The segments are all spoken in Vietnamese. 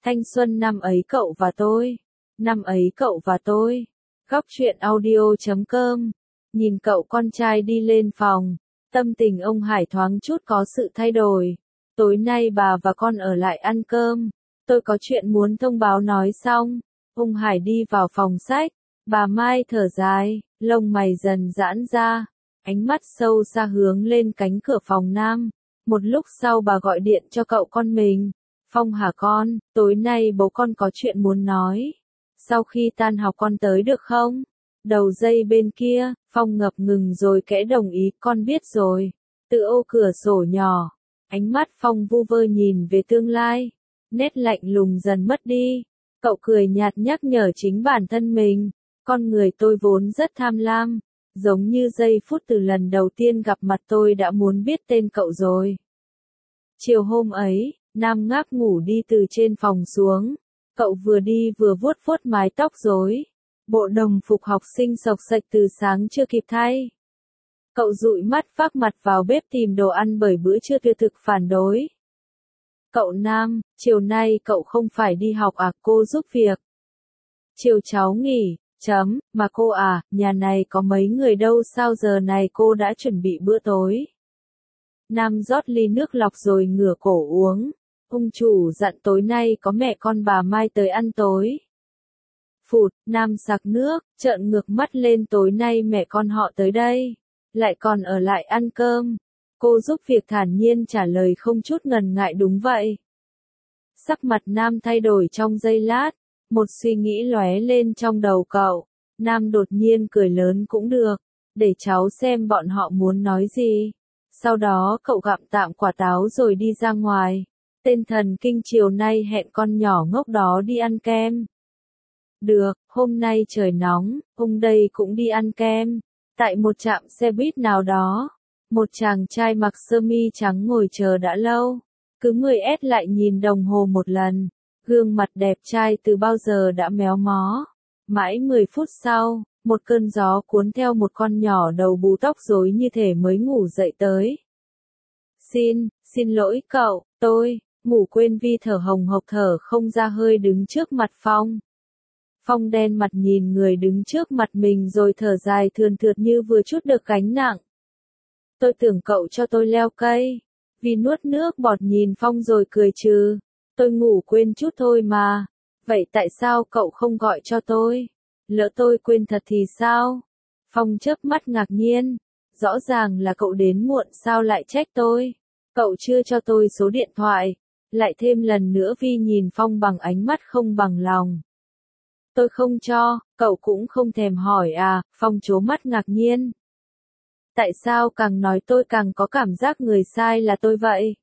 Thanh xuân năm ấy cậu và tôi. Năm ấy cậu và tôi. Góc truyện audio.com. Nhìn cậu con trai đi lên phòng, tâm tình ông Hải thoáng chút có sự thay đổi. Tối nay bà và con ở lại ăn cơm. Tôi có chuyện muốn thông báo nói xong. Ông Hải đi vào phòng sách. Bà Mai thở dài, lông mày dần giãn ra. Ánh mắt sâu xa hướng lên cánh cửa phòng nam. Một lúc sau bà gọi điện cho cậu con mình. Phong hả con, tối nay bố con có chuyện muốn nói. Sau khi tan học con tới được không? Đầu dây bên kia, Phong ngập ngừng rồi kẽ đồng ý, con biết rồi. Từ ô cửa sổ nhỏ, ánh mắt Phong vu vơ nhìn về tương lai. Nét lạnh lùng dần mất đi. Cậu cười nhạt nhắc nhở chính bản thân mình. Con người tôi vốn rất tham lam. Giống như giây phút từ lần đầu tiên gặp mặt tôi đã muốn biết tên cậu rồi. Chiều hôm ấy, Nam ngáp ngủ đi từ trên phòng xuống. Cậu vừa đi vừa vuốt vuốt mái tóc rối. Bộ đồng phục học sinh xộc xệch từ sáng chưa kịp thay. Cậu dụi mắt vác mặt vào bếp tìm đồ ăn bởi bữa trưa tiêu thực phản đối. Cậu Nam, chiều nay cậu không phải đi học à, cô giúp việc. Chiều cháu nghỉ, mà cô à, nhà này có mấy người đâu sao giờ này cô đã chuẩn bị bữa tối. Nam rót ly nước lọc rồi ngửa cổ uống. Ông chủ dặn tối nay có mẹ con bà Mai tới ăn tối. Phụt, Nam sặc nước, trợn ngược mắt lên, tối nay mẹ con họ tới đây. Lại còn ở lại ăn cơm. Cô giúp việc thản nhiên trả lời không chút ngần ngại, đúng vậy. Sắc mặt Nam thay đổi trong giây lát. Một suy nghĩ lóe lên trong đầu cậu. Nam đột nhiên cười lớn, cũng được. Để cháu xem bọn họ muốn nói gì. Sau đó cậu gặm tạm quả táo rồi đi ra ngoài. Tên thần kinh chiều nay hẹn con nhỏ ngốc đó đi ăn kem. Được, hôm nay trời nóng, ông đây cũng đi ăn kem. Tại một trạm xe buýt nào đó, một chàng trai mặc sơ mi trắng ngồi chờ đã lâu. Cứ 10S lại nhìn đồng hồ một lần. Gương mặt đẹp trai từ bao giờ đã méo mó. Mãi 10 phút sau, một cơn gió cuốn theo một con nhỏ đầu bù tóc rối như thể mới ngủ dậy tới. Xin lỗi cậu, tôi ngủ quên, Vi thở hồng hộc thở không ra hơi đứng trước mặt Phong. Phong đen mặt nhìn người đứng trước mặt mình rồi thở dài thườn thượt như vừa trút được gánh nặng. Tôi tưởng cậu cho tôi leo cây. Vi nuốt nước bọt nhìn Phong rồi cười trừ. Tôi ngủ quên chút thôi mà. Vậy tại sao cậu không gọi cho tôi? Lỡ tôi quên thật thì sao? Phong chớp mắt ngạc nhiên. Rõ ràng là cậu đến muộn, sao lại trách tôi? Cậu chưa cho tôi số điện thoại. Lại thêm lần nữa Vi nhìn Phong bằng ánh mắt không bằng lòng. Tôi không cho, cậu cũng không thèm hỏi à? Phong trố mắt ngạc nhiên. Tại sao càng nói tôi càng có cảm giác người sai là tôi vậy?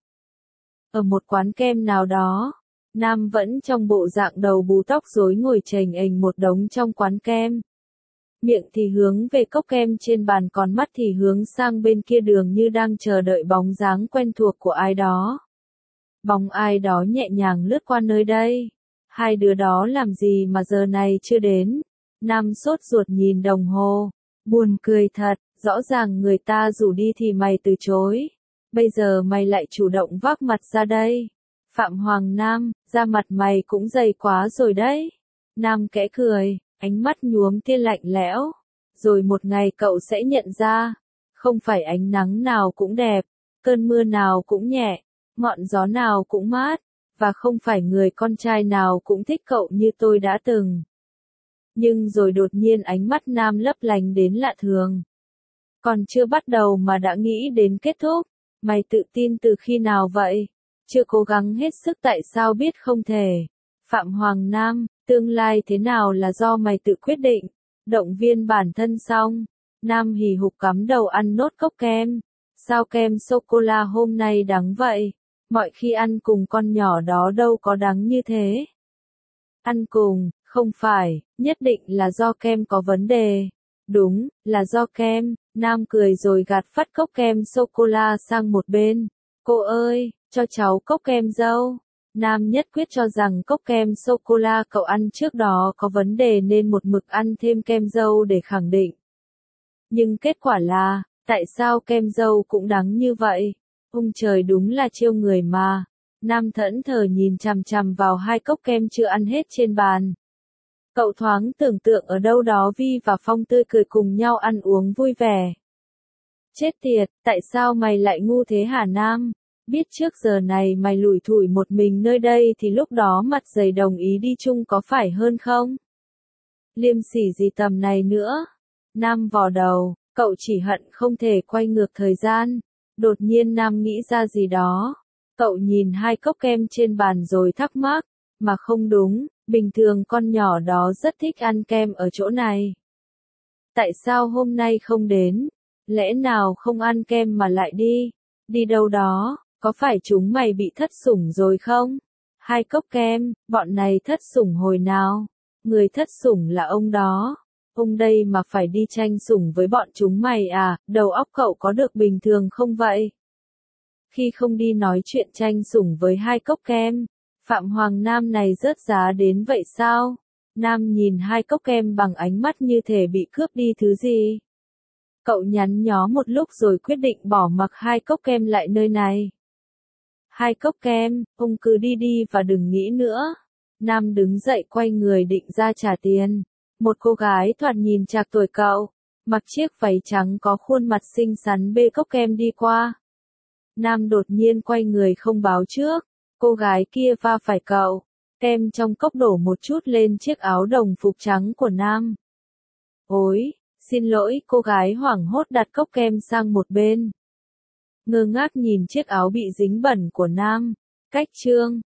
Ở một quán kem nào đó, Nam vẫn trong bộ dạng đầu bù tóc rối ngồi chềnh ềnh một đống trong quán kem. Miệng thì hướng về cốc kem trên bàn, còn mắt thì hướng sang bên kia đường như đang chờ đợi bóng dáng quen thuộc của ai đó. Bóng ai đó nhẹ nhàng lướt qua nơi đây. Hai đứa đó làm gì mà giờ này chưa đến? Nam sốt ruột nhìn đồng hồ. Buồn cười thật, rõ ràng người ta rủ đi thì mày từ chối. Bây giờ mày lại chủ động vác mặt ra đây. Phạm Hoàng Nam, da mặt mày cũng dày quá rồi đấy. Nam kẽ cười, ánh mắt nhuốm tia lạnh lẽo. Rồi một ngày cậu sẽ nhận ra, không phải ánh nắng nào cũng đẹp, cơn mưa nào cũng nhẹ, ngọn gió nào cũng mát, và không phải người con trai nào cũng thích cậu như tôi đã từng. Nhưng rồi đột nhiên ánh mắt Nam lấp lánh đến lạ thường. Còn chưa bắt đầu mà đã nghĩ đến kết thúc. Mày tự tin từ khi nào vậy? Chưa cố gắng hết sức tại sao biết không thể? Phạm Hoàng Nam, tương lai thế nào là do mày tự quyết định. Động viên bản thân xong, Nam hì hục cắm đầu ăn nốt cốc kem. Sao kem sô-cô-la hôm nay đắng vậy? Mọi khi ăn cùng con nhỏ đó đâu có đắng như thế. Ăn cùng, không phải, nhất định là do kem có vấn đề. Đúng, là do kem. Nam cười rồi gạt phắt cốc kem sô-cô-la sang một bên. Cô ơi, cho cháu cốc kem dâu. Nam nhất quyết cho rằng cốc kem sô-cô-la cậu ăn trước đó có vấn đề nên một mực ăn thêm kem dâu để khẳng định. Nhưng kết quả là, tại sao kem dâu cũng đắng như vậy? Ông trời đúng là trêu người mà. Nam thẫn thờ nhìn chằm chằm vào hai cốc kem chưa ăn hết trên bàn. Cậu thoáng tưởng tượng ở đâu đó Vi và Phong tươi cười cùng nhau ăn uống vui vẻ. Chết tiệt, tại sao mày lại ngu thế hả Nam? Biết trước giờ này mày lủi thủi một mình nơi đây thì lúc đó mặt dày đồng ý đi chung có phải hơn không? Liêm sỉ gì tầm này nữa? Nam vò đầu, cậu chỉ hận không thể quay ngược thời gian. Đột nhiên Nam nghĩ ra gì đó. Cậu nhìn hai cốc kem trên bàn rồi thắc mắc, mà không đúng, bình thường con nhỏ đó rất thích ăn kem ở chỗ này. Tại sao hôm nay không đến? Lẽ nào không ăn kem mà lại đi? Đi đâu đó, có phải chúng mày bị thất sủng rồi không? Hai cốc kem, bọn này thất sủng hồi nào? Người thất sủng là ông đó. Ông đây mà phải đi tranh sủng với bọn chúng mày à, đầu óc cậu có được bình thường không vậy? Khi không đi nói chuyện tranh sủng với hai cốc kem, Phạm Hoàng Nam này rớt giá đến vậy sao? Nam nhìn hai cốc kem bằng ánh mắt như thể bị cướp đi thứ gì. Cậu nhắn nhó một lúc rồi quyết định bỏ mặc hai cốc kem lại nơi này. Hai cốc kem, ông cứ đi đi và đừng nghĩ nữa. Nam đứng dậy quay người định ra trả tiền. Một cô gái thoạt nhìn trạc tuổi cậu, mặc chiếc váy trắng có khuôn mặt xinh xắn bê cốc kem đi qua. Nam đột nhiên quay người không báo trước. Cô gái kia va phải cậu. Kem trong cốc đổ một chút lên chiếc áo đồng phục trắng của Nam. Ôi, xin lỗi, cô gái hoảng hốt đặt cốc kem sang một bên. Ngơ ngác nhìn chiếc áo bị dính bẩn của Nam. Cách chương